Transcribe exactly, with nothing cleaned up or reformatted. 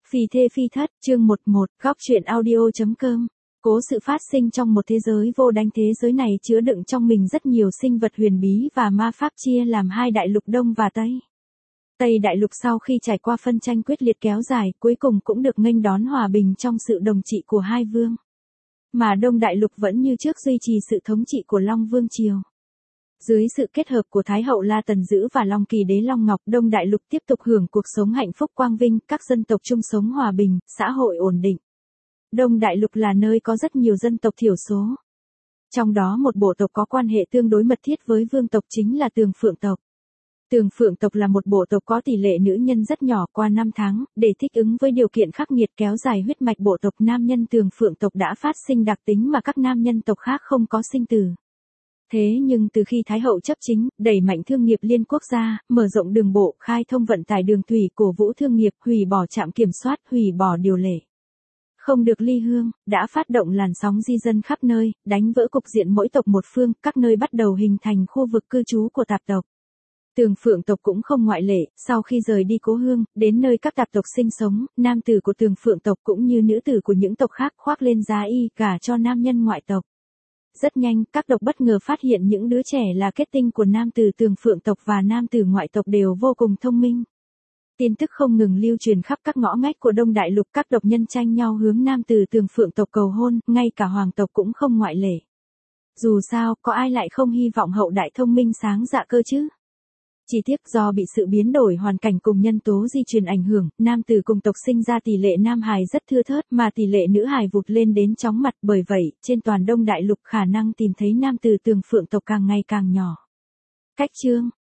Phi thê phi thất, chương mười một, góc truyện audio.com. Cố sự phát sinh trong một thế giới vô đanh, thế giới này chứa đựng trong mình rất nhiều sinh vật huyền bí và ma pháp, chia làm hai đại lục Đông và Tây. Tây đại lục sau khi trải qua phân tranh quyết liệt kéo dài, cuối cùng cũng được nghênh đón hòa bình trong sự đồng trị của hai vương. Mà Đông đại lục vẫn như trước duy trì sự thống trị của Long Vương Triều. Dưới sự kết hợp của Thái hậu La Tần Dữ và Long Kỳ Đế Long Ngọc, Đông đại lục tiếp tục hưởng cuộc sống hạnh phúc quang vinh, các dân tộc chung sống hòa bình, xã hội ổn định. Đông đại lục là nơi có rất nhiều dân tộc thiểu số. Trong đó một bộ tộc có quan hệ tương đối mật thiết với vương tộc chính là Tường Phượng tộc. Tường Phượng tộc là một bộ tộc có tỷ lệ nữ nhân rất nhỏ. Qua năm tháng, để thích ứng với điều kiện khắc nghiệt kéo dài huyết mạch, bộ tộc nam nhân Tường Phượng tộc đã phát sinh đặc tính mà các nam nhân tộc khác không có sinh tử. Thế nhưng từ khi Thái hậu chấp chính, đẩy mạnh thương nghiệp liên quốc gia, mở rộng đường bộ, khai thông vận tải đường thủy, cổ vũ thương nghiệp, hủy bỏ trạm kiểm soát, hủy bỏ điều lệ không được ly hương, đã phát động làn sóng di dân khắp nơi, đánh vỡ cục diện mỗi tộc một phương, các nơi bắt đầu hình thành khu vực cư trú của tạp tộc. Tường Phượng tộc cũng không ngoại lệ, sau khi rời đi cố hương, đến nơi các tạp tộc sinh sống, nam tử của Tường Phượng tộc cũng như nữ tử của những tộc khác khoác lên giá y gả cho nam nhân ngoại tộc. Rất nhanh, các tộc bất ngờ phát hiện những đứa trẻ là kết tinh của nam tử Tường Phượng tộc và nam tử ngoại tộc đều vô cùng thông minh. Tin tức không ngừng lưu truyền khắp các ngõ ngách của Đông đại lục, các tộc nhân tranh nhau hướng nam tử Tường Phượng tộc cầu hôn, ngay cả hoàng tộc cũng không ngoại lệ. Dù sao, có ai lại không hy vọng hậu đại thông minh sáng dạ cơ chứ? Chỉ tiếc do bị sự biến đổi hoàn cảnh cùng nhân tố di truyền ảnh hưởng, nam tử cùng tộc sinh ra tỷ lệ nam hài rất thưa thớt mà tỷ lệ nữ hài vụt lên đến chóng mặt, bởi vậy, trên toàn Đông đại lục khả năng tìm thấy nam tử Tường Phượng tộc càng ngày càng nhỏ. Cách chương,